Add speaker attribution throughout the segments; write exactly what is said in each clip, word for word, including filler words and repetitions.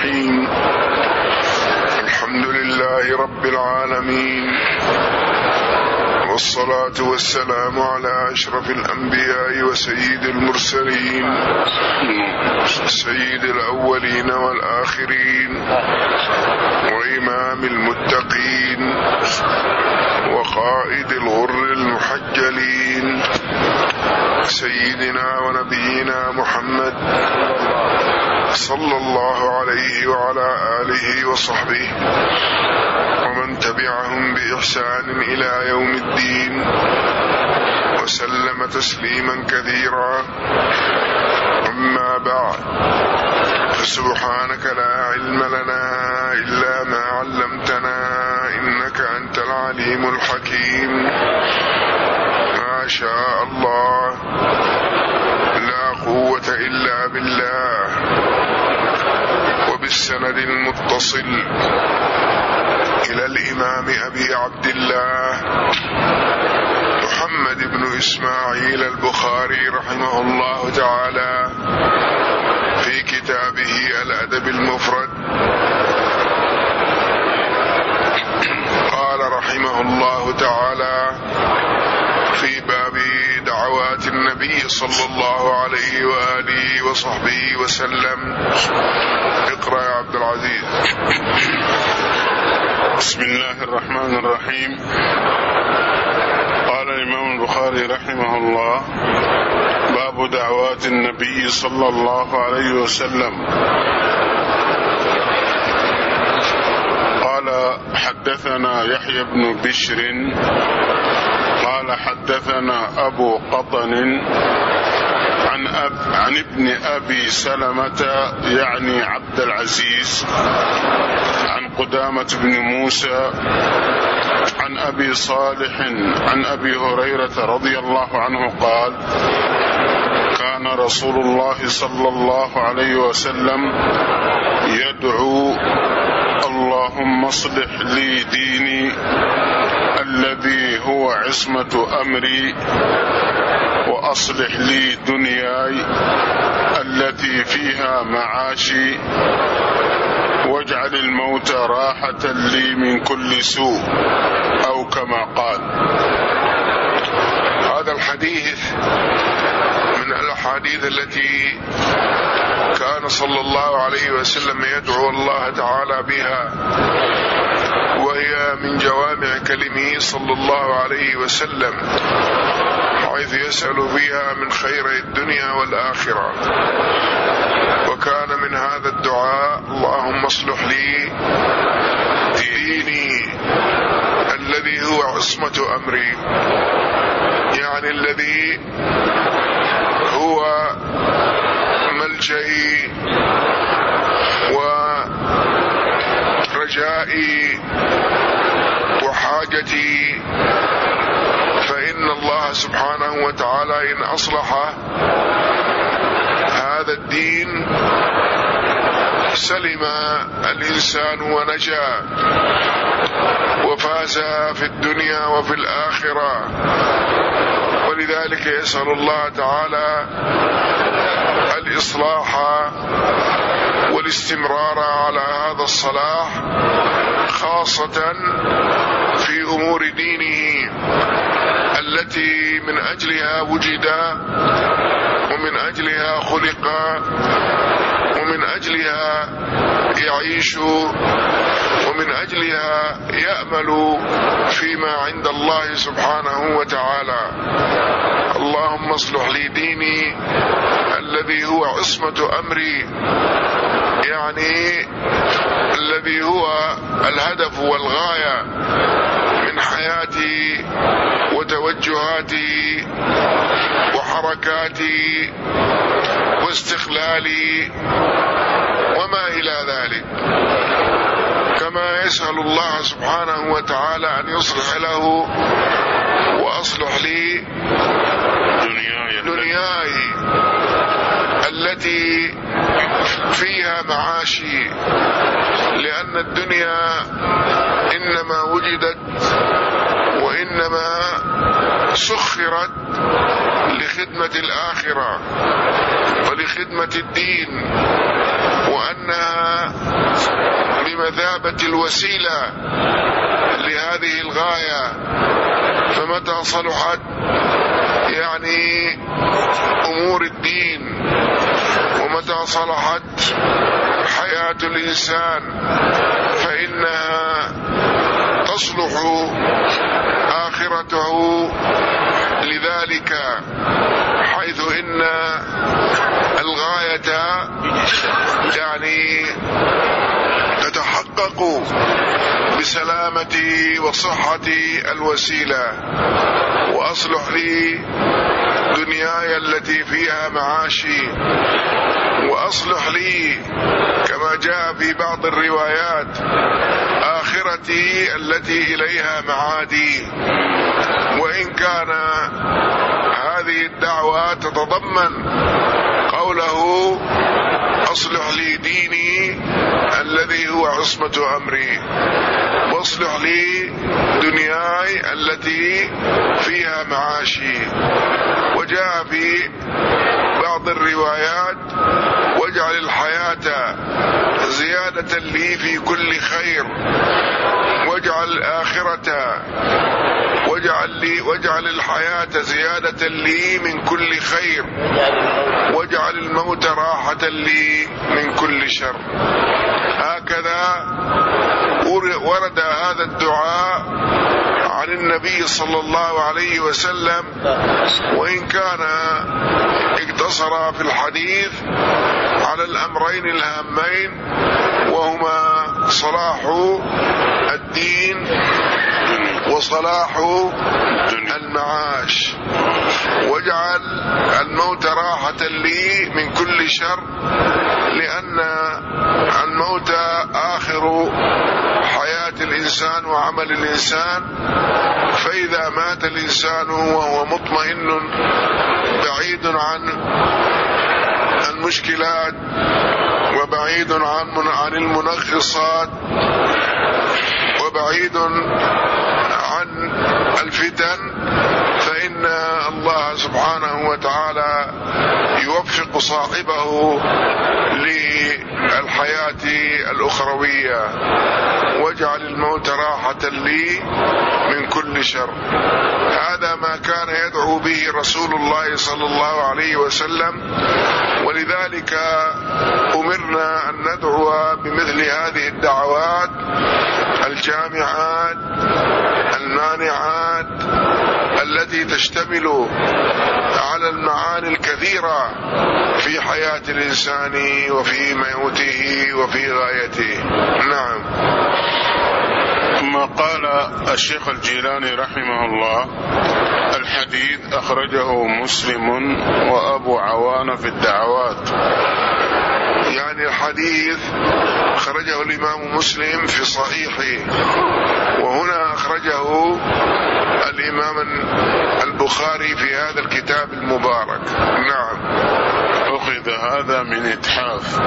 Speaker 1: الرحيم. الحمد لله رب العالمين، والصلاة والسلام على أشرف الأنبياء وسيد المرسلين، سيد الأولين والآخرين، وإمام المتقين، وقائد الغر المحجلين، سيدنا ونبينا محمد صلى الله عليه وعلى آله وصحبه ومن تبعهم بإحسان إلى يوم الدين، وسلم تسليما كثيرا. أما بعد، فسبحانك لا علم لنا إلا ما علمتنا إنك أنت العليم الحكيم. ما شاء الله، لا قوة إلا بالله. وبالسند المتصل إلى الإمام أبي عبد الله محمد بن إسماعيل البخاري رحمه الله تعالى في كتابه الأدب المفرد، قال رحمه الله تعالى في باب دعوات النبي صلى الله عليه وآله وصحبه وسلم. اقرأ يا عبد العزيز.
Speaker 2: بسم الله الرحمن الرحيم. قال الإمام البخاري رحمه الله: باب دعوات النبي صلى الله عليه وسلم. قال: حدثنا يحيى بن بشر قال: حدثنا أبو قطن عن, أب عن ابن أبي سلمة يعني عبد العزيز عن قدامة بن موسى عن أبي صالح عن أبي هريرة رضي الله عنه قال: كان رسول الله صلى الله عليه وسلم يدعو: اللهم اصلح لي ديني الذي هو عصمة أمري، وأصلح لي دنياي التي فيها معاشي، واجعل الموت راحة لي من كل سوء، أو كما قال.
Speaker 1: هذا الحديث من الأحاديث التي كان صلى الله عليه وسلم يدعو الله تعالى بها، وهي من جوامع كلمه صلى الله عليه وسلم، حيث يسأل فيها من خير الدنيا والآخرة. وكان من هذا الدعاء: اللهم اصلح لي ديني الذي هو عصمة أمري، يعني الذي هو ملجئي ورجائي وحاجتي، فإن الله سبحانه وتعالى إن أصلح هذا الدين سلم الإنسان ونجا وفاز في الدنيا وفي الآخرة. ولذلك يسأل الله تعالى الإصلاح والاستمرار على هذا الصلاح، خاصة في أمور دينه التي من أجلها وجد، ومن أجلها خلق، ومن أجلها يعيش، ومن أجلها يأمل فيما عند الله سبحانه وتعالى. اللهم اصلح لي ديني الذي هو عصمة أمري، يعني الذي هو الهدف والغاية من حياتي وتوجهاتي وحركاتي واستقلالي وما إلى ذلك. كما يسأل الله سبحانه وتعالى أن يصلح له: وأصلح لي
Speaker 2: دنياي,
Speaker 1: دنياي التي فيها معاشي، لأن الدنيا إنما وجدت وإنما سخرت لخدمة الآخرة ولخدمة الدين، وأنها بمثابة الوسيلة لهذه الغاية. فمتى صلحت يعني أمور الدين، ومتى صلحت حياة الإنسان، فإنها تصلح آخرته لذلك، حيث إن الغاية يعني تتحقق بسلامة وصحة الوسيلة. وأصلح لي دنياي التي فيها معاشي، وأصلح لي كما جاء في بعض الروايات آخرتي التي إليها معادي. وإن كان هذه الدعوة تتضمن قوله أصلح لي ديني الذي هو عصمة أمري، واصلح لي دنياي التي فيها معاشي. وجاء في بعض الروايات واجعل الحياة زيادة لي في كل خير، واجعل الآخرة واجعل لي واجعل الحياة زيادة لي من كل خير، واجعل الموت راحة لي من كل شر. هكذا ورد هذا الدعاء عن النبي صلى الله عليه وسلم، وإن كان اقتصر في الحديث على الأمرين الهامين، وهما صلاح الدين وصلاح المعاش. واجعل الموت راحة لي من كل شر، لأن الموت آخر حياة الإنسان وعمل الإنسان. فإذا مات الإنسان وهو مطمئن بعيد عن المشكلات وبعيد عن عن المنغصات وبعيد عن الفتن، فإن الله سبحانه وتعالى يوفق صاحبه للحياة الأخروية. واجعل الموت راحة لي من كل شر. هذا ما كان يدعو به رسول الله صلى الله عليه وسلم، ولذلك أمرنا أن ندعو بمثل هذه الدعوات الجامعات المانعات التي تشتمل على المعاني الكثيرة في حياة الإنسان وفي موته وفي غايته. نعم.
Speaker 2: ثم قال الشيخ الجيلاني رحمه الله: الحديث أخرجه مسلم وأبو عوان في الدعوات.
Speaker 1: يعني الحديث أخرجه الإمام مسلم في صحيحه، وهنا أخرجه الإمام البخاري في هذا الكتاب المبارك. نعم.
Speaker 2: أخذ هذا من إتحاف،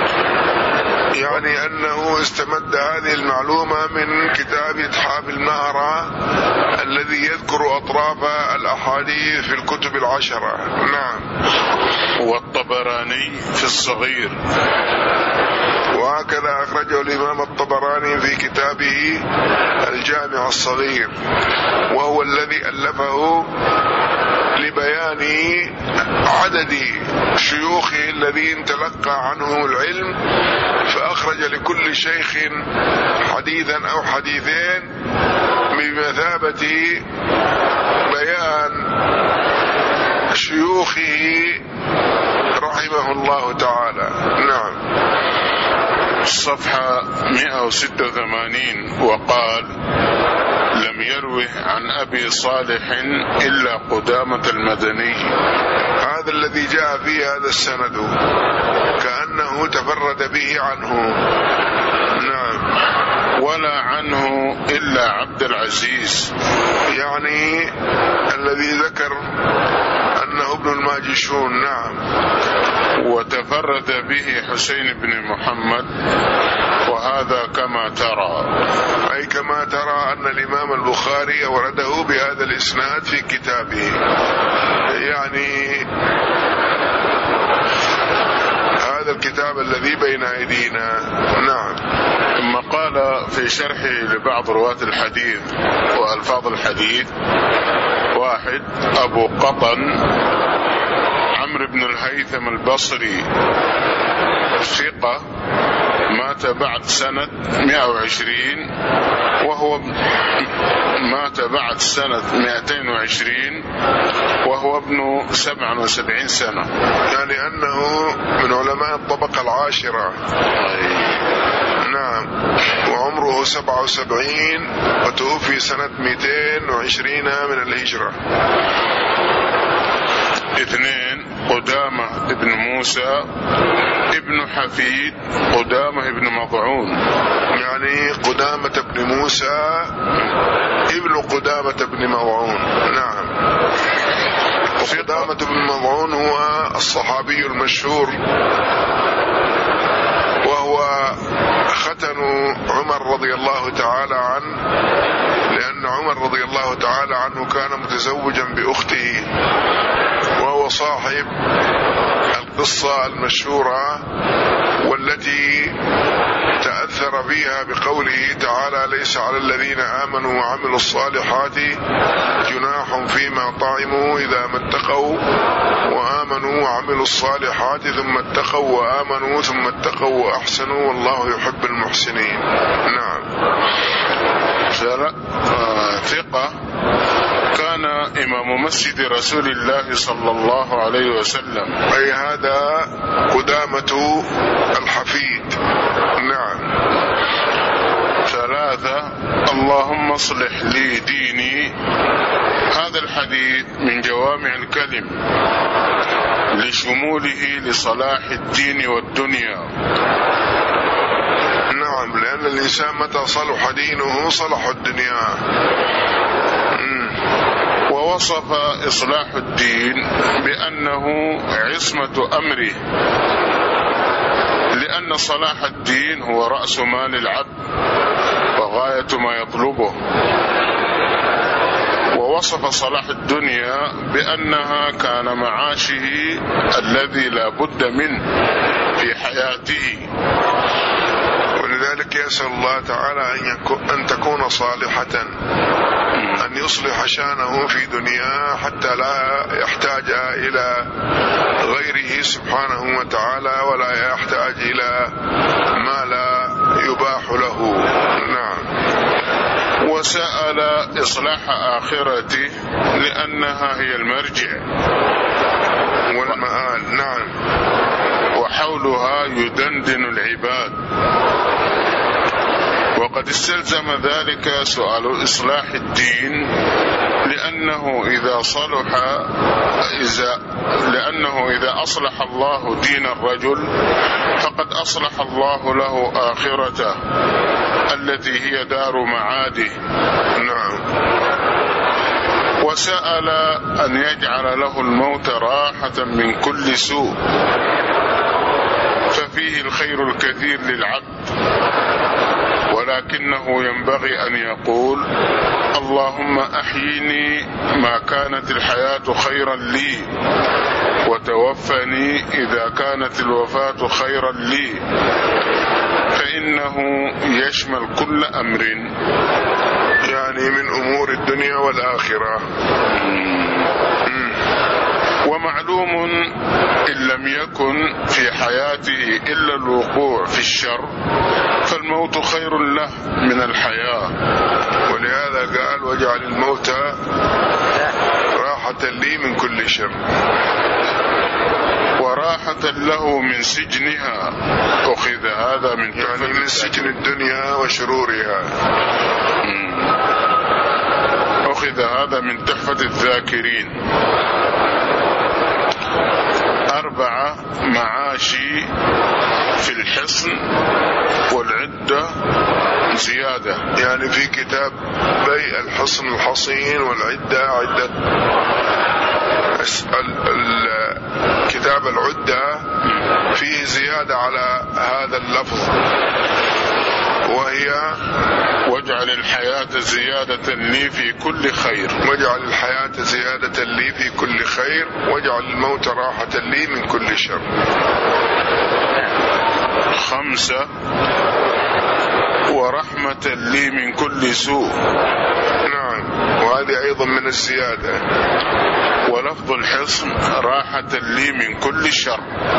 Speaker 1: يعني أنه استمد هذه المعلومة من كتاب إتحاف المهرة الذي يذكر أطراف الأحاديث في الكتب العشرة. نعم.
Speaker 2: والطبراني في الصغير،
Speaker 1: وهكذا أخرجه الإمام الطبراني في كتابه الجامع الصغير، وهو الذي ألفه لبيان عدد شيوخه الذين تلقى عنهم العلم، فأخرج لكل شيخ حديثا أو حديثين بمثابة بيان شيوخه رحمه الله تعالى. نعم.
Speaker 2: الصفحة مئة وستة وثمانين. وقال: لم يروه عن أبي صالح إلا قدامة المدني.
Speaker 1: هذا الذي جاء فيه هذا السند كأنه تفرد به عنه. نعم.
Speaker 2: ولا عنه إلا عبد العزيز،
Speaker 1: يعني الذي ذكر أنه ابن الماجشون. نعم.
Speaker 2: وتفرد به حسين بن محمد، وهذا كما ترى،
Speaker 1: أي كما ترى أن الإمام البخاري أورده بهذا الإسناد في كتابه، يعني هذا الكتاب الذي بين أيدينا. نعم.
Speaker 2: ثم قال في شرحه لبعض رواة الحديث وألفاظ الحديث: واحد أبو قطن عمرو بن الهيثم البصري ثقة، مات بعد سنة مئة وعشرين وهو مات بعد سنة مئتين وعشرين وهو ابن سبع وسبعين سنة،
Speaker 1: يعني أنه من علماء الطبقة العاشرة. نعم. وعمره سبعة وسبعين وتوفي سنة مئتين وعشرين من الهجرة.
Speaker 2: اثنين قدامة ابن موسى ابن حفيد قدامة ابن مضعون،
Speaker 1: يعني قدامة ابن موسى ابن قدامة ابن مضعون. نعم. وقدامة ابن مضعون هو الصحابي المشهور، وهو ختن عمر رضي الله تعالى عنه، لأن عمر رضي الله تعالى عنه كان متزوجا بأخته، وهو صاحب القصة المشهورة والتي تأثر بها بقوله تعالى: ليس على الذين آمنوا وعملوا الصالحات جناح فيما طعموا إذا ما اتقوا وآمنوا وعملوا الصالحات ثم اتقوا وآمنوا ثم اتقوا وأحسنوا والله يحب المحسنين. نعم.
Speaker 2: ثقة، كان إمام مسجد رسول الله صلى الله عليه وسلم،
Speaker 1: أي هذا قدامة الحفيد. نعم.
Speaker 2: ثلاثة اللهم اصلح لي ديني. هذا الحديث من جوامع الكلم لشموله لصلاح الدين والدنيا.
Speaker 1: نعم، لأن الإنسان متى صلح دينه صلح الدنيا.
Speaker 2: ووصف إصلاح الدين بأنه عصمة أمره، لأن صلاح الدين هو رأس مال العبد وغاية ما يطلبه. ووصف صلاح الدنيا بأنها كان معاشه الذي لا بد منه في حياته،
Speaker 1: ولذلك يسأل الله تعالى أن تكون صالحة، أن يصلح شأنه في دنياه حتى لا يحتاج إلى غيره سبحانه وتعالى، ولا يحتاج إلى ما لا يباح له. نعم.
Speaker 2: وسأل إصلاح آخرته لأنها هي المرجع
Speaker 1: والمآل. نعم.
Speaker 2: وحولها يدندن العباد، وقد استلزم ذلك سؤال إصلاح الدين، لأنه إذا صلح إذا لأنه إذا أصلح الله دين الرجل فقد أصلح الله له آخرته التي هي دار معاده.
Speaker 1: نعم.
Speaker 2: وسأل أن يجعل له الموت راحة من كل سوء، ففيه الخير الكثير للعبد، ولكنه ينبغي أن يقول: اللهم أحيني ما كانت الحياة خيرا لي، وتوفني إذا كانت الوفاة خيرا لي، فإنه يشمل كل أمر،
Speaker 1: يعني من أمور الدنيا والآخرة.
Speaker 2: ومعلوم إن لم يكن في حياته إلا الوقوع في الشر فالموت خير له من الحياة،
Speaker 1: ولهذا قال: واجعل الموت راحة لي من كل شر،
Speaker 2: وراحة له من سجنها. أخذ هذا من
Speaker 1: يعني من سجن الدنيا وشرورها.
Speaker 2: أخذ هذا من تحفة الذاكرين. أربعة معاشي في الحصن والعدة زيادة،
Speaker 1: يعني في كتاب بيع الحصن الحصين والعدة عدة. كتاب العدة فيه زيادة على هذا اللفظ، وهي
Speaker 2: واجعل الحياة زيادة لي في كل خير
Speaker 1: واجعل الحياة زيادة لي في كل خير واجعل الموت راحة لي من كل شر.
Speaker 2: خمسة ورحمة لي من كل سوء.
Speaker 1: نعم، وهذه أيضا من الزيادة.
Speaker 2: ولفظ الحصن راحة لي من كل شر.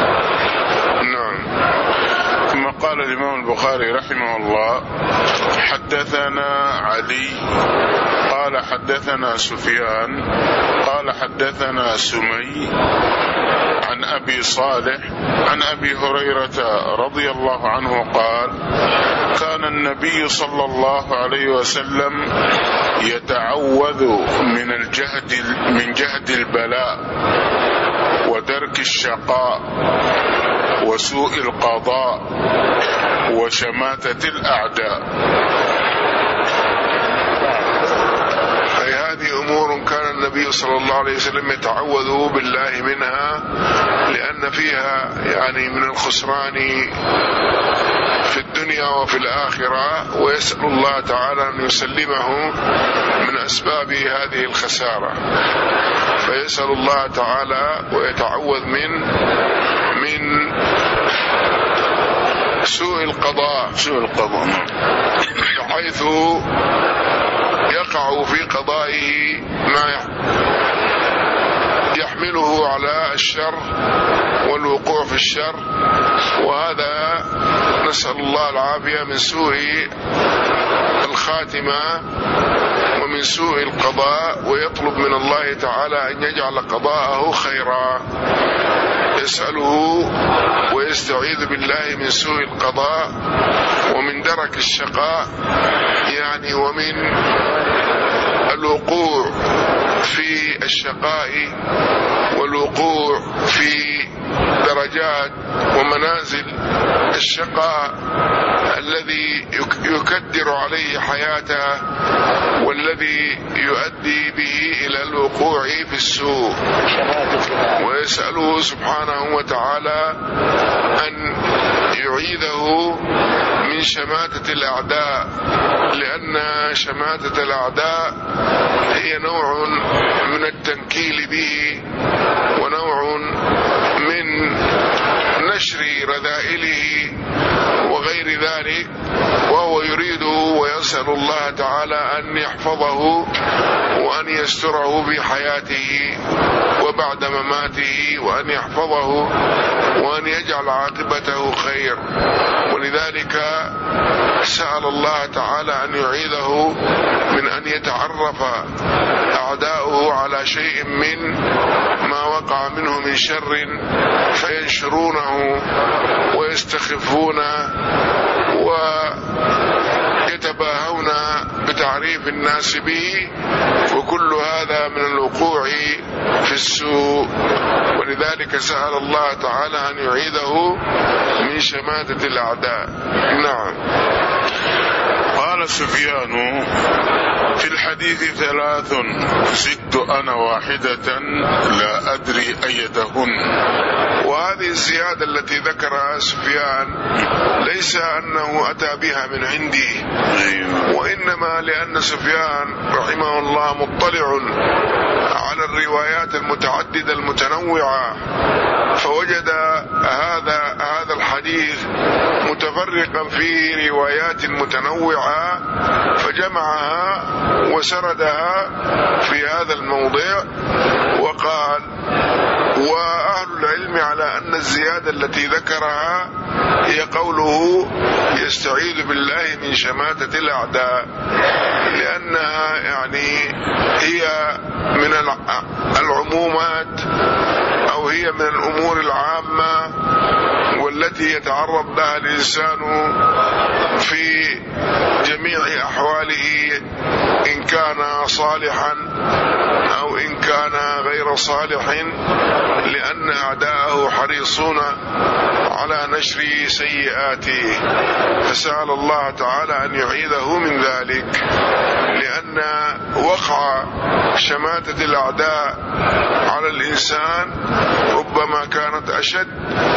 Speaker 1: نعم.
Speaker 2: ثم قال الإمام البخاري رحمه الله: حدثنا علي قال حدثنا سفيان قال حدثنا سمي عن أبي صالح عن أبي هريرة رضي الله عنه قال: كان النبي صلى الله عليه وسلم يتعوذ من الجهد من جهد البلاء ودرك الشقاء وسوء القضاء وشماتة الأعداء.
Speaker 1: أي هذه أمور كان النبي صلى الله عليه وسلم يتعوذ بالله منها، لأن فيها يعني من الخسران في الدنيا وفي الآخرة، ويسأل الله تعالى أن يسلمه من أسباب هذه الخسارة، فيسأل الله تعالى ويتعوذ من من سوء القضاء
Speaker 2: سوء القضاء
Speaker 1: بحيث يقع في قضائه ما يحمله على الشر والوقوع في الشر، وهذا نسأل الله العافية من سوء الخاتمة ومن سوء القضاء، ويطلب من الله تعالى أن يجعل قضاءه خيرا، يسأله ويستعيذ بالله من سوء القضاء ومن درك الشقاء، يعني ومن الوقوع في الشقاء والوقوع في درجات ومنازل الشقاء الذي يكدر عليه حياته والذي يؤدي به إلى الوقوع في السوء. ويسأله سبحانه وتعالى أن يعيذه من شماتة الأعداء، لأن شماتة الأعداء هي نوع من التنكيل به ونوع من نشر رذائله وغير ذلك، وهو يريد ويسأل الله تعالى أن يحفظه وأن يستره في حياته وبعد مماته، وأن يحفظه وأن يجعل عاقبته خير. ولذلك سأل الله تعالى أن يعيذه من أن يتعرف أعداؤه على شيء من ما وقع منه من شر فينشرونه ويستخفونه ويتباهون بتعريف الناس به، وكل هذا من الوقوع في السوء. ولذلك سأل الله تعالى أن يعيذه من شماتة الأعداء. نعم.
Speaker 2: قال سفيان: في الحديث ثلاث زدت أنا واحدة لا أدري أيتهن.
Speaker 1: وهذه الزيادة التي ذكرها سفيان ليس أنه أتى بها من عندي، وإنما لأن سفيان رحمه الله مطلع على الروايات المتعددة المتنوعة، فوجد هذا هذا الحديث متفرقا فيه روايات متنوعة، فجمعها وسردها في هذا الموضع، وقال: وأهل العلم على أن الزيادة التي ذكرها هي قوله يستعيذ بالله من شماتة الأعداء، لأنها يعني هي من العمومات أو هي من الأمور العامة والتي يتعرض لها الإنسان في جميع أحواله، إن كان صالحا أو إن كان غير صالح، لأن أعداءه حريصون على نشر سيئاته، فسأل الله تعالى أن يعيذه من ذلك، لأن وقع شماتة الأعداء على الإنسان ربما كانت أشد من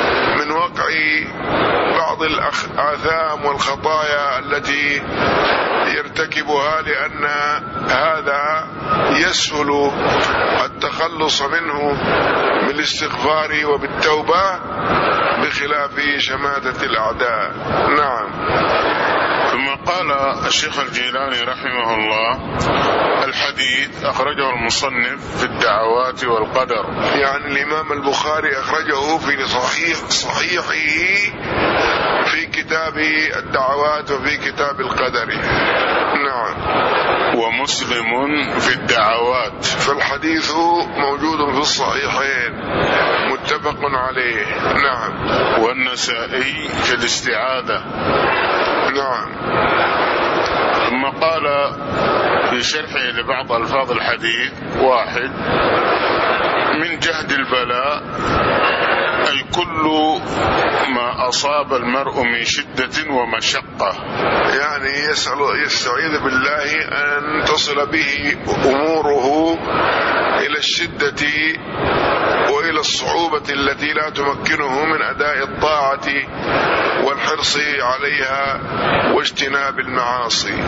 Speaker 1: من وقع بعض الآثام والخطايا التي يرتكبها، لأن هذا يسهل التخلص منه بالاستغفار وبالتوبة بخلاف شماتة الأعداء. نعم.
Speaker 2: ثم قال الشيخ الجيلاني رحمه الله: الحديث أخرجه المصنف في الدعوات والقدر.
Speaker 1: يعني الإمام البخاري أخرجه في صحيح صحيحه في كتاب الدعوات وفي كتاب القدر. نعم.
Speaker 2: ومسلم في الدعوات،
Speaker 1: فالحديث موجود في الصحيحين متفق عليه. نعم.
Speaker 2: والنسائي في الاستعاذة.
Speaker 1: نعم.
Speaker 2: ثم قال في شرحه لبعض ألفاظ الحديث: واحد، من جهد البلاء أي كل ما أصاب المرء من شدة ومشقة،
Speaker 1: يعني يسأل يستعيذ بالله أن تصل به أموره إلى الشدة وإلى الصعوبة التي لا تمكنه من أداء الطاعة والحرص عليها واجتناب المعاصي.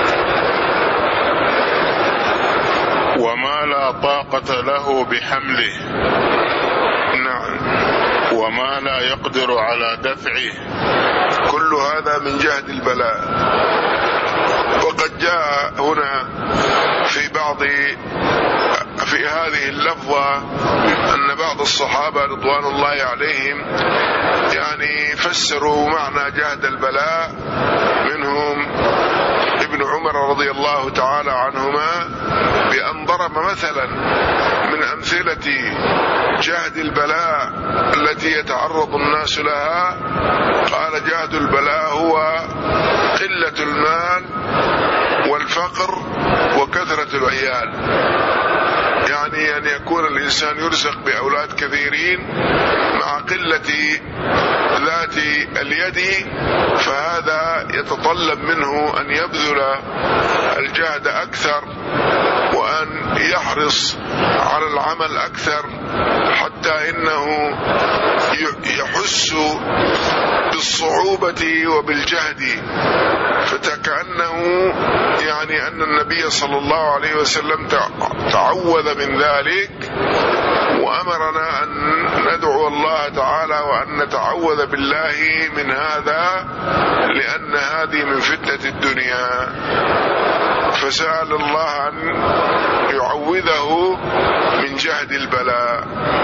Speaker 2: وما لا طاقة له بحمله.
Speaker 1: نعم.
Speaker 2: وما لا يقدر على دفعه.
Speaker 1: كل هذا من جهد البلاء. وقد جاء هنا في بعض في هذه اللفظة أن بعض الصحابة رضوان الله عليهم يعني فسروا معنى جهد البلاء، منهم ابن عمر رضي الله تعالى عنهما بأن ضرب مثلا من أمثلة جهد البلاء التي يتعرض الناس لها، قال: جهد البلاء هو قلة المال والفقر وكثرة العيال. يعني أن يكون الإنسان يرزق بأولاد كثيرين مع قلة ذات اليد، فهذا يتطلب منه أن يبذل الجهد أكثر وأن يحرص على العمل أكثر، حتى إنه يحس بالصعوبة وبالجهد. فكأنه يعني أن النبي صلى الله عليه وسلم تعوذ من ذلك، وأمرنا أن ندعو الله تعالى وأن نتعوذ بالله من هذا، لأن هذه من فتنة الدنيا. فسأل الله أن يعوذه من جهد البلاء.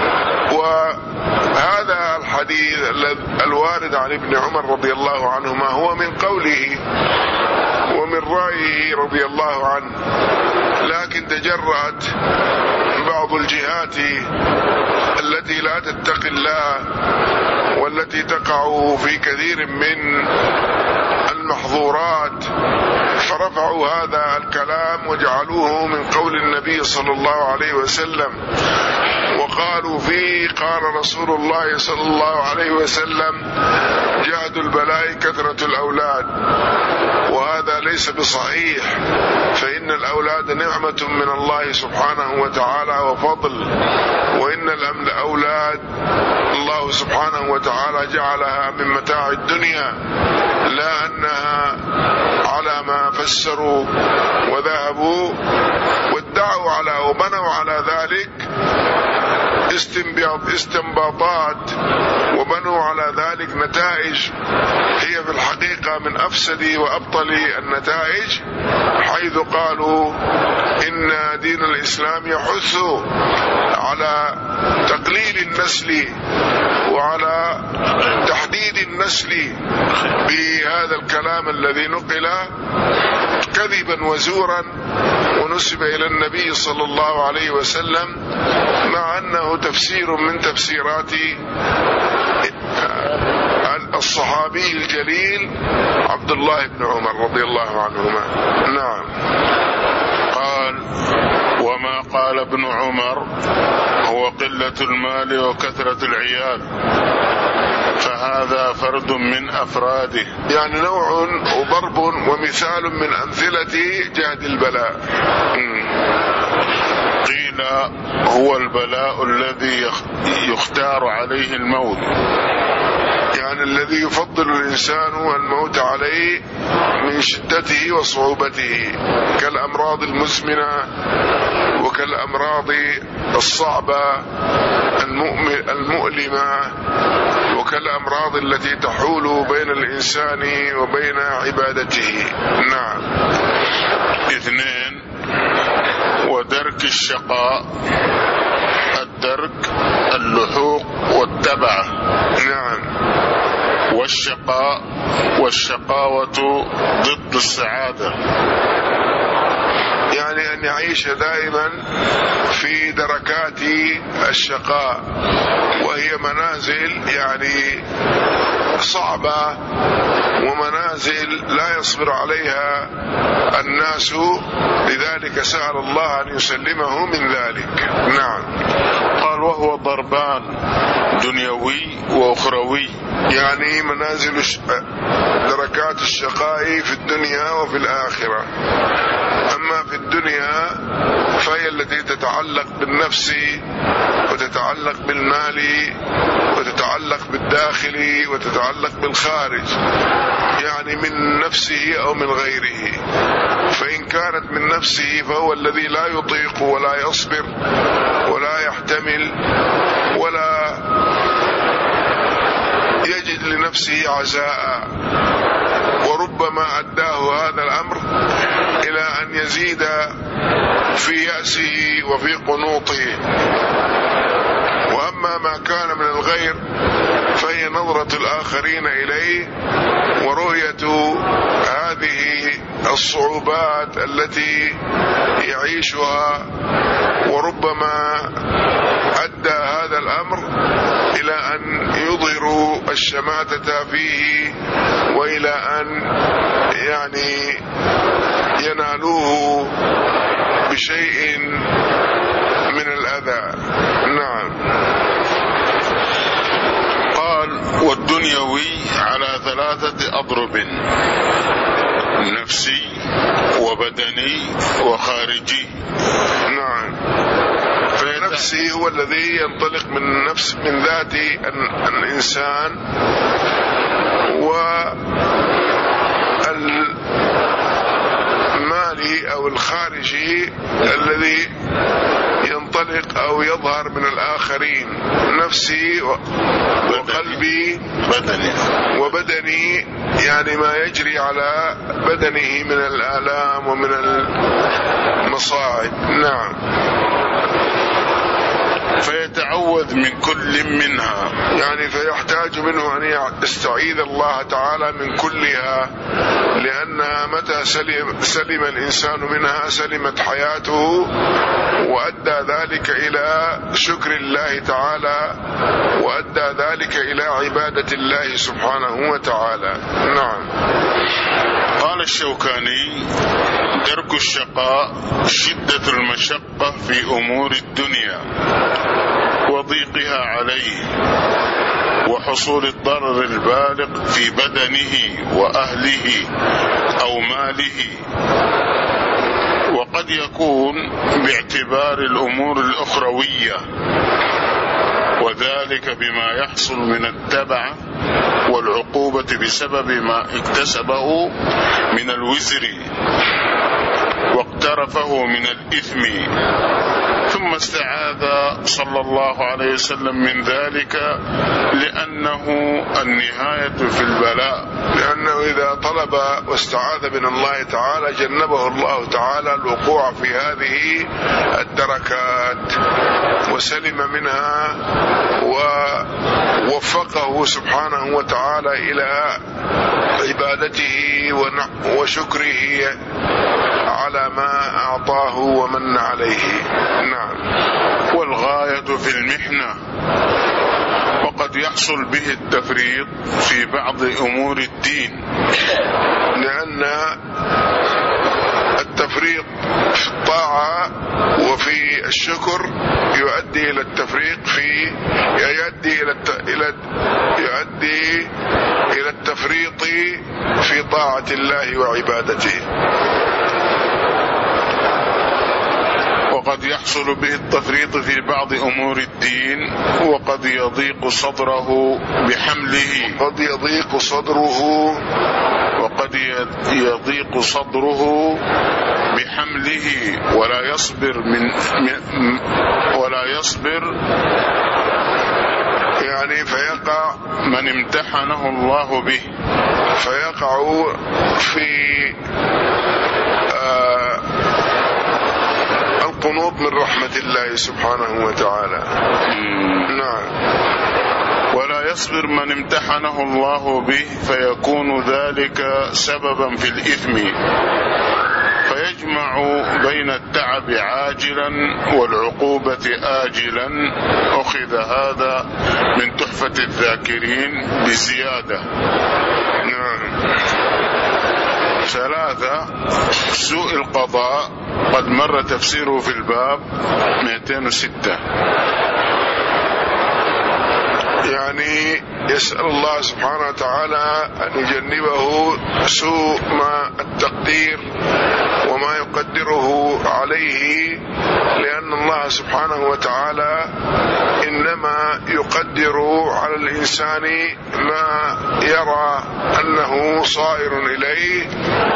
Speaker 1: وهذا الحديث الوارد عن ابن عمر رضي الله عنهما هو من قوله ومن رأيه رضي الله عنه، لكن تجرأت بعض الجهات التي لا تتقي الله والتي تقع في كثير من المحظورات، فرفعوا هذا الكلام وجعلوه من قول النبي صلى الله عليه وسلم، وقالوا فيه: قال رسول الله صلى الله عليه وسلم: جهد البلاء كثرة الأولاد. وهذا ليس بصحيح، فإن الأولاد نعمة من الله سبحانه وتعالى وفضل، وإن الأولاد الله سبحانه وتعالى جعلها من متاع الدنيا، لا أنها على ما فسروا وذهبوا وادعوا على وبنوا على ذلك استنباطات، وبنوا على ذلك نتائج هي في الحقيقة من أفسد وأبطل النتائج، حيث قالوا إن دين الإسلام يحث على تقليل النسل وعلى تحديد النسل بهذا الكلام الذي نقل كذبا وزورا ونسب إلى النبي صلى الله عليه وسلم، مع أنه تفسير من تفسيرات الصحابي الجليل عبد الله بن عمر رضي الله عنهما. نعم.
Speaker 2: قال: وما قال ابن عمر هو قلة المال وكثرة العيال، فهذا فرد من أفراده،
Speaker 1: يعني نوع وضرب ومثال من أمثلة جهد البلاء.
Speaker 2: قيل: هو البلاء الذي يختار عليه الموت.
Speaker 1: يعني الذي يفضل الإنسان الموت عليه من شدته وصعوبته، كالأمراض المزمنة وكالأمراض الصعبة المؤلمة وكالأمراض التي تحول بين الإنسان وبين عبادته. نعم.
Speaker 2: اثنين، ودرك الشقاء، الدرك اللحوق والتبع.
Speaker 1: نعم.
Speaker 2: والشقاء والشقاوة ضد السعادة،
Speaker 1: يعني أن يعيش دائما في دركات الشقاء، وهي منازل يعني صعبة ومنازل لا يصبر عليها الناس، لذلك سأل الله أن يسلمه من ذلك. نعم.
Speaker 2: قال وهو ضربان دنيوي وأخروي،
Speaker 1: يعني منازل دركات الشقاء في الدنيا وفي الآخرة. أما في الدنيا فهي التي تتعلق بالنفس وتتعلق بالمال وتتعلق بالداخل وتتعلق بالخارج، يعني من نفسه أو من غيره. فإن كانت من نفسه فهو الذي لا يطيق ولا يصبر ولا يحتمل ولا يجد لنفسه عزاء، وربما أداه هذا الأمر إلى أن يزيد في يأسه وفي قنوطه. وأما ما كان من الغير فهي نظرة الآخرين إليه ورؤية هذه الصعوبات التي يعيشها، وربما أدى هذا الأمر إلى أن يظهروا الشماتة فيه وإلى أن يعني ينالوه بشيء من الأذى. نعم.
Speaker 2: قال والدنيوي على ثلاثة أضرب، نفسي وبدني وخارجي.
Speaker 1: نعم. فنفسي هو الذي ينطلق من نفس من ذات الإنسان، والمالي أو الخارجي الذي ينطلق أو يظهر من الآخرين. نفسي وقلبي
Speaker 2: بدني
Speaker 1: وبدني، يعني ما يجري على بدنه من الآلام ومن المصاعب. نعم.
Speaker 2: فيتعوذ من كل منها،
Speaker 1: يعني فيحتاج منه أن يستعيذ الله تعالى من كلها، لأنها متى سلم, سلم الإنسان منها سلمت حياته، وأدى ذلك إلى شكر الله تعالى، وأدى ذلك إلى عبادة الله سبحانه وتعالى. نعم.
Speaker 2: قال الشوكاني درك الشقاء شدة المشقة في أمور الدنيا وضيقها عليه، وحصول الضرر البالغ في بدنه وأهله أو ماله، وقد يكون باعتبار الأمور الأخروية، وذلك بما يحصل من التبع والعقوبة بسبب ما اكتسبه من الوزر واقترفه من الإثم، ثم استعاذ صلى الله عليه وسلم من ذلك لأنه النهاية في البلاء،
Speaker 1: لأنه إذا طلب واستعاذ من الله تعالى جنبه الله تعالى الوقوع في هذه الدركات وسلم منها، ووفقه سبحانه وتعالى إلى عبادته وشكره على ما أعطاه ومن عليه. نعم.
Speaker 2: والغاية في المحنة، وقد يحصل به التفريط في بعض أمور الدين،
Speaker 1: لأن التفريط في الطاعة وفي الشكر يؤدي إلى التفريط في يؤدي إلى يؤدي إلى التفريط في طاعة الله وعبادته.
Speaker 2: وقد قد يحصل به التفريط في بعض أمور الدين وقد يضيق صدره بحمله
Speaker 1: قد يضيق صدره
Speaker 2: وقد يضيق صدره بحمله ولا يصبر من ولا يصبر
Speaker 1: يعني فيقع
Speaker 2: من امتحنه الله به،
Speaker 1: فيقع في آه القنوط من رحمة الله سبحانه وتعالى. نعم.
Speaker 2: ولا يصبر من امتحنه الله به فيكون ذلك سببا في الإثم، فيجمع بين التعب عاجلا والعقوبة آجلا. أخذ هذا من تحفة الذاكرين بزيادة.
Speaker 1: نعم.
Speaker 2: ثلاثة، سوء القضاء قد مر تفسيره في الباب مئتين وستة.
Speaker 1: يعني يسأل الله سبحانه وتعالى أن يجنبه سوء ما التقدير وما يقدره عليه، لأن الله سبحانه وتعالى إنما يقدر على الإنسان ما يرى أنه صائر إليه،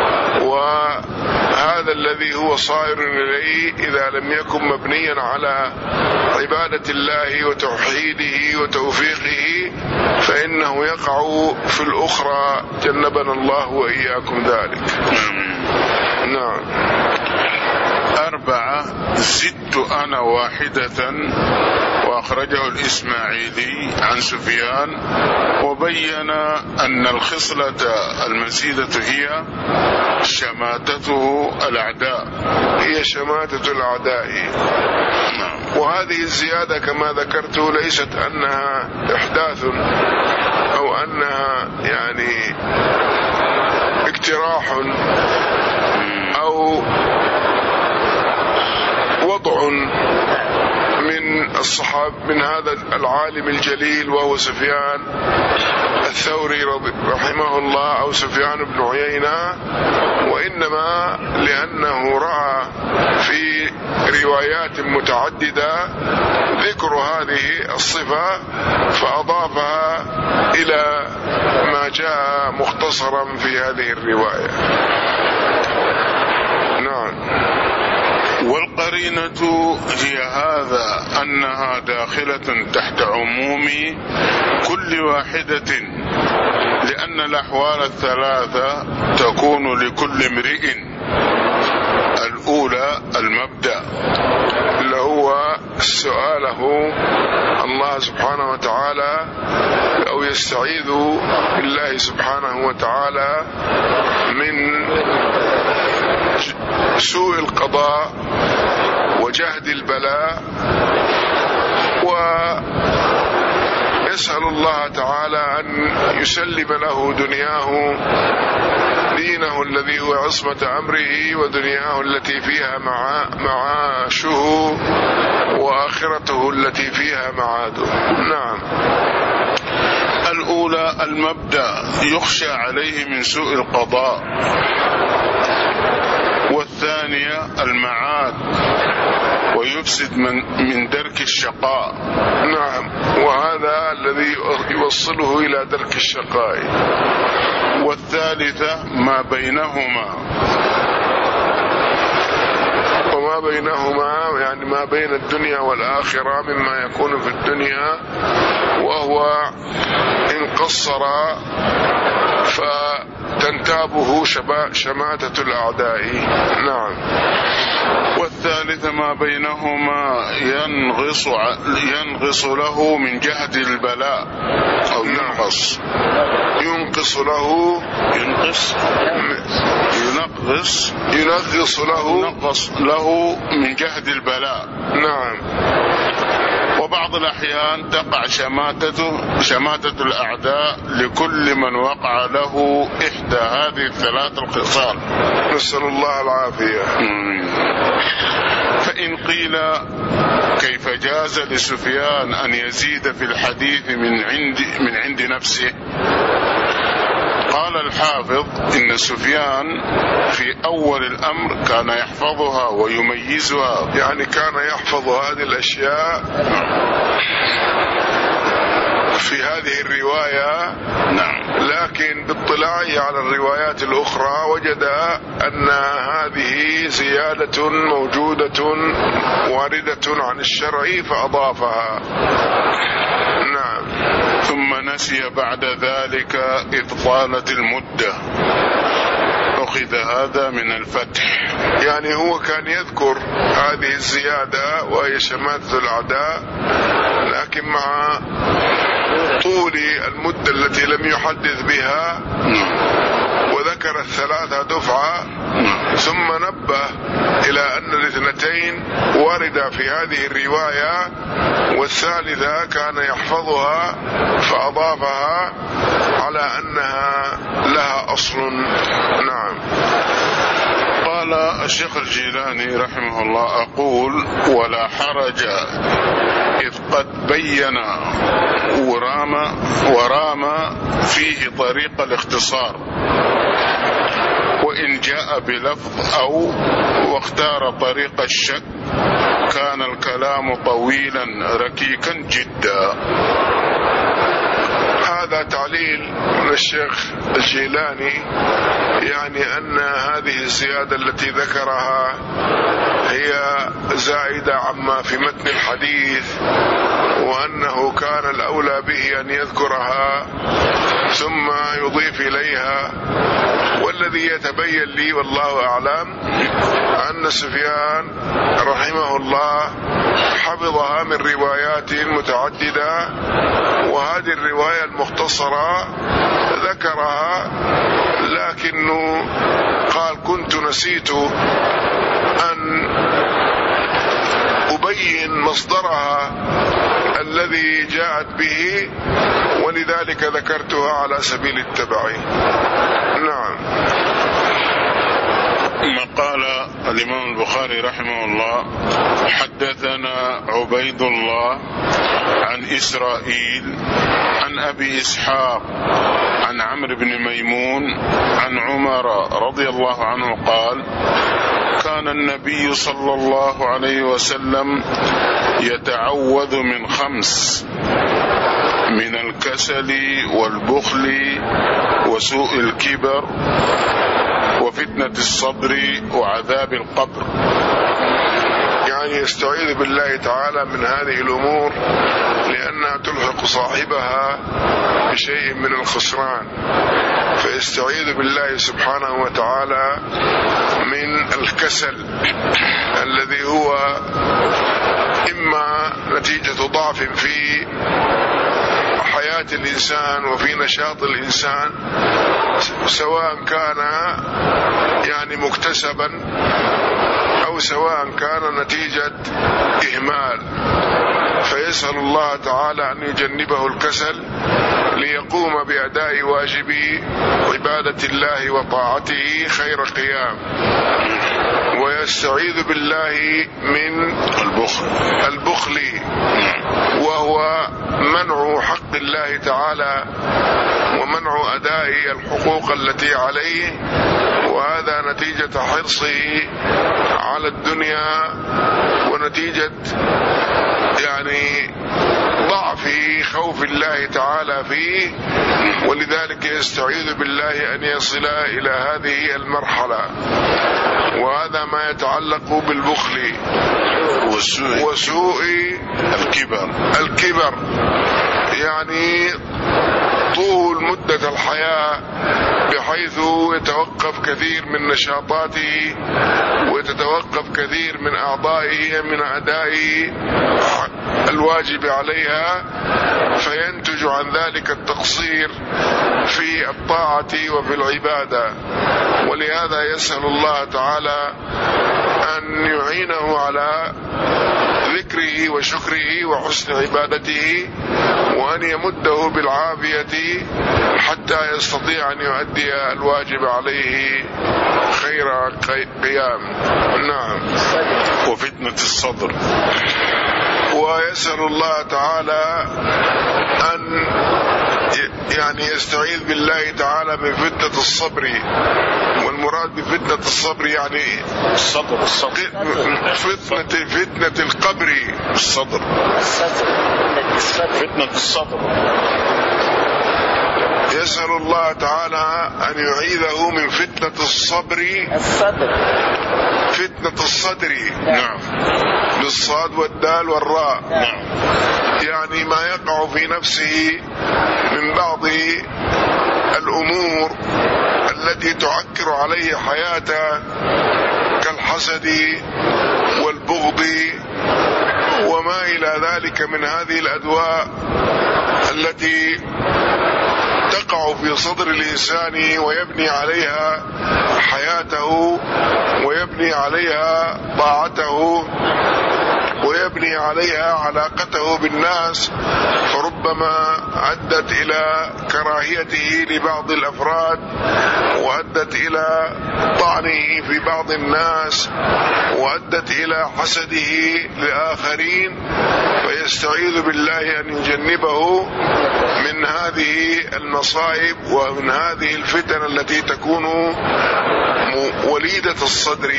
Speaker 1: وهذا الذي هو صائر إليه إذا لم يكن مبنيا على عبادة الله وتوحيده وتوفيقه فإنه يقع في الأخرى، جنبنا الله وإياكم ذلك. نعم.
Speaker 2: أربعة، زدت أنا واحدة، وأخرجه الإسماعيلي عن سفيان، وبين أن الخصلة المزيدة هي شماتته الأعداء،
Speaker 1: هي شماتة الأعداء. وهذه الزيادة كما ذكرت ليست أنها إحداث أو أنها يعني اقتراح أو وضع من الصحاب من هذا العالم الجليل وهو سفيان الثوري رحمه الله أو سفيان بن عيينة، وإنما لأنه رأى في روايات متعددة ذكر هذه الصفة فأضافها إلى ما جاء مختصرا في هذه الرواية. نعم.
Speaker 2: والقرينة هي هذا أنها داخلة تحت عموم كل واحدة، لأن الأحوال الثلاثة تكون لكل امرئ. الأولى المبدأ
Speaker 1: اللي هو سؤاله الله سبحانه وتعالى أو يستعيذ بالله سبحانه وتعالى من سوء القضاء وجهد البلاء، ويسأل الله تعالى أن يسلم له دنياه، دينه الذي هو عصمة أمره، ودنياه التي فيها معاشه، وآخرته التي فيها معاده. نعم.
Speaker 2: الأولى المبدأ يخشى عليه من سوء القضاء، والثانية المعاد ويفسد من, من درك الشقاء.
Speaker 1: نعم. وهذا الذي يوصله إلى درك الشقاء.
Speaker 2: والثالثة ما بينهما،
Speaker 1: وما بينهما يعني ما بين الدنيا والآخرة مما يكون في الدنيا، وهو إن قصر فتنتابه شماتة الأعداء. نعم.
Speaker 2: والثالث ما بينهما ينغص ينغص له من جهد البلاء أو ينقص
Speaker 1: ينقص له
Speaker 2: ينقص ينقص
Speaker 1: ينغص له
Speaker 2: ينقص له من جهد البلاء.
Speaker 1: نعم.
Speaker 2: وبعض الأحيان تقع شماتته شماتة الأعداء لكل من وقع له إحدى هذه الثلاث الخصال،
Speaker 1: نسأل الله العافية.
Speaker 2: فإن قيل كيف جاز لسفيان أن يزيد في الحديث من عند من عند نفسه؟ قال الحافظ إن سفيان في أول الأمر كان يحفظها ويميزها،
Speaker 1: يعني كان يحفظ هذه الأشياء في هذه الرواية.
Speaker 2: نعم.
Speaker 1: لكن باطلاعه على الروايات الأخرى وجد أن هذه زيادة موجودة واردة عن الشرع فأضافها. نعم.
Speaker 2: ثم نسي بعد ذلك إذ طالت المدة، أخذ هذا من الفتح.
Speaker 1: يعني هو كان يذكر هذه الزيادة وهي شماتة الأعداء، لكن مع طول المدة التي لم يحدث بها وذكر الثلاثة دفعة، ثم نبه إلى أن الاثنتين واردة في هذه الرواية والثالثة كان يحفظها فأضافها على أنها لها أصل. نعم.
Speaker 2: قال الشيخ الجيلاني رحمه الله: أقول ولا حرج إذ قد بين ورام ورام فيه طريق الاختصار، وإن جاء بلفظ أو واختار طريق الشك كان الكلام طويلا ركيكا جدا.
Speaker 1: هذا تعليل من الشيخ الجيلاني، يعني أن هذه الزيادة التي ذكرها هي زائدة عما في متن الحديث، وأنه كان الأولى به أن يذكرها ثم يضيف إليها. والذي يتبين لي والله أعلم أن سفيان رحمه الله حفظها من روايات متعددة، وهذه الرواية المختصرة ذكرها، لكنه قال: كنت نسيت أن أبين مصدرها الذي جاءت به، ولذلك ذكرتها على سبيل التبع. نعم.
Speaker 2: ثم قال الإمام البخاري رحمه الله: حدثنا عبيد الله عن إسرائيل عن أبي إسحاق عن عمرو بن ميمون عن عمر رضي الله عنه قال: كان النبي صلى الله عليه وسلم يتعوذ من خمس: من الكسل والبخل وسوء الكبر وفتنة الصدر وعذاب القبر.
Speaker 1: يعني يستعيذ بالله تعالى من هذه الأمور لأنها تلحق صاحبها بشيء من الخسران، فيستعيذ بالله سبحانه وتعالى من الكسل الذي هو إما نتيجة ضعف في حياة الإنسان وفي نشاط الإنسان، سواء كان يعني مكتسبا أو سواء كان نتيجة إهمال، فيسأل الله تعالى أن يجنبه الكسل ليقوم بأداء واجب عبادة الله وطاعته خير قيام. ويستعيذ بالله من البخل البخل وهو منع حق الله تعالى ومنع أداء الحقوق التي عليه، وهذا نتيجة حرصه على الدنيا ونتيجة يعني ضعف خوف الله تعالى فيه، ولذلك يستعيذ بالله أن يصل إلى هذه المرحلة. وهذا ما يتعلق بالبخل
Speaker 2: وسوء,
Speaker 1: وسوء
Speaker 2: الكبر
Speaker 1: الكبر يعني طول مدة الحياة بحيث يتوقف كثير من نشاطاته ويتوقف كثير من أعضائه من أداء الواجب عليها، فينتج عن ذلك التقصير في الطاعة وفي العبادة. ولهذا يسأل الله تعالى أن يعينه على ذكره وشكره وحسن عبادته، وأن يمده بالعافية حتى يستطيع أن يؤدي الواجب عليه خير قيام. نعم.
Speaker 2: وفتنة الصدر.
Speaker 1: ويسأل الله تعالى أن يعني يستعيذ بالله تعالى من فتنة الصبر، والمراد بفتنة الصبر يعني
Speaker 2: الصدر الصدر
Speaker 1: فتنة فتنة القبر،
Speaker 2: الصدر فتنة الصدر.
Speaker 1: يسأل الله تعالى أن يعيذه من فتنة الصبر،
Speaker 3: الصدر
Speaker 1: فتنة الصدر،
Speaker 2: نعم،
Speaker 1: بالصاد والدال والراء،
Speaker 2: نعم،
Speaker 1: يعني ما يقع في نفسه من بعض الأمور التي تعكر عليه حياته كالحسد والبغض وما إلى ذلك من هذه الأدواء التي تقع في صدر الإنسان ويبني عليها حياته ويبني عليها طاعته ويبني عليها علاقته بالناس، فربما أدت إلى كراهيته لبعض الأفراد، وأدت إلى طعنه في بعض الناس، وأدت إلى حسده لآخرين، فيستعيذ بالله أن يجنبه من هذه المصائب ومن هذه الفتن التي تكون وليدة الصدر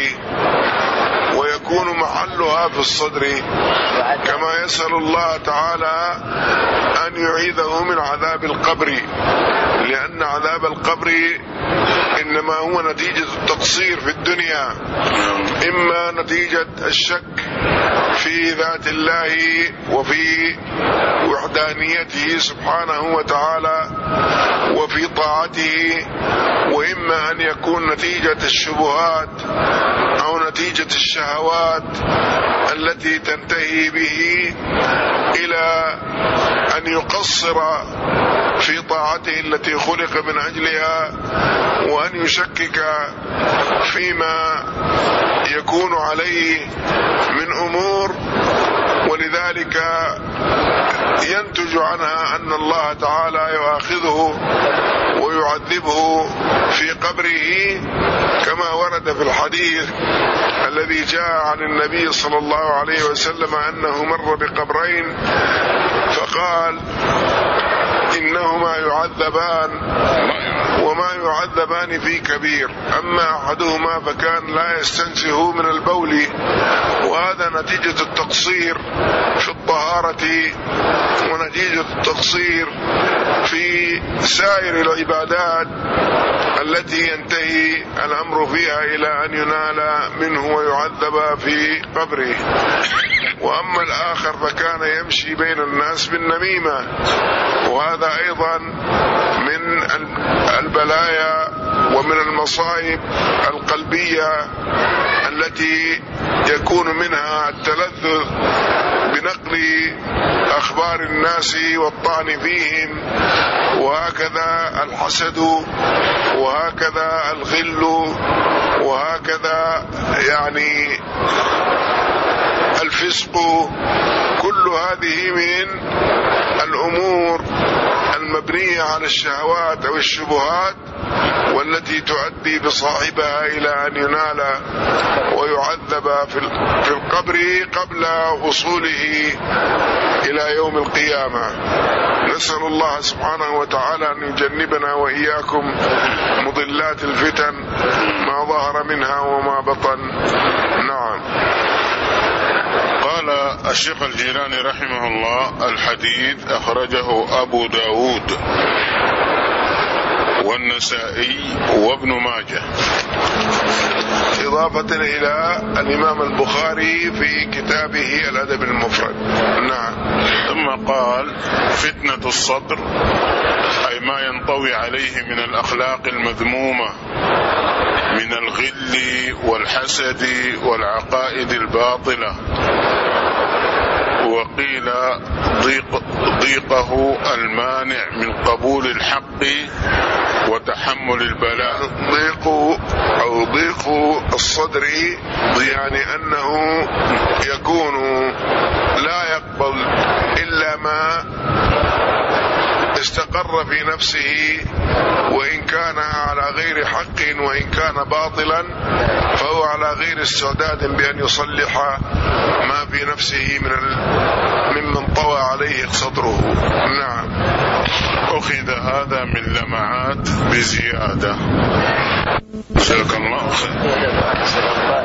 Speaker 1: ويكون محلها في الصدر. كما يسأل الله تعالى أن يعيذه من عذاب القبر، لأن عذاب القبر إنما هو نتيجة التقصير في الدنيا، إما نتيجة الشك في ذات الله وفي وحدانيته سبحانه وتعالى وفي طاعته، وإما أن يكون نتيجة الشبهات أو نتيجة الشهوات التي تنتهي به إلى أن يقصر في طاعته التي خلق من أجلها، وأن يشكك فيما يكون عليه من أمور، ولذلك ينتج عنها أن الله تعالى يؤاخذه ويعذبه في قبره، كما ورد في الحديث الذي جاء عن النبي صلى الله عليه وسلم أنه مر بقبرين فقال إنهما يعذبان وما يعذبان في كبير، أما أحدهما فكان لا يستنزه من البول، وهذا نتيجة التقصير في الطهارة ونتيجة التقصير في سائر العبادات التي ينتهي الأمر فيها إلى أن ينال منه ويعذب في قبره. وأما الآخر فكان يمشي بين الناس بالنميمة، وهذا أيضا من البلايا ومن المصائب القلبية التي يكون منها التلذذ بنقل أخبار الناس والطعن فيهم، وهكذا الحسد، وهكذا الغل، وهكذا يعني الفسق. كل هذه من الأمور المبنية على الشهوات أو الشبهات، والتي تؤدي بصاحبها إلى أن ينال ويعذب في القبر قبل وصوله إلى يوم القيامة. نسأل الله سبحانه وتعالى أن يجنبنا وإياكم مضلات الفتن ما ظهر منها وما بطن. نعم.
Speaker 2: قال الشيخ الجيلاني رحمه الله: الحديث أخرجه أبو داود والنسائي وابن ماجه،
Speaker 1: إضافة إلى الإمام البخاري في كتابه الأدب المفرد. نعم.
Speaker 2: ثم قال: فتنة الصدر أي ما ينطوي عليه من الأخلاق المذمومة من الغل والحسد والعقائد الباطلة. وقيل ضيق ضيقه المانع من قبول الحق وتحمل البلاء.
Speaker 1: ضيق أو ضيق الصدر يعني أنه يكون لا يقبل إلا ما استقر في نفسه، وإن كان على غير حق وإن كان باطلا فهو على غير استعداد بأن يصلح ما في نفسه من ممن طوى عليه صدره. نعم.
Speaker 2: أخذ هذا من لمعات بزيادة. جزاك الله خير.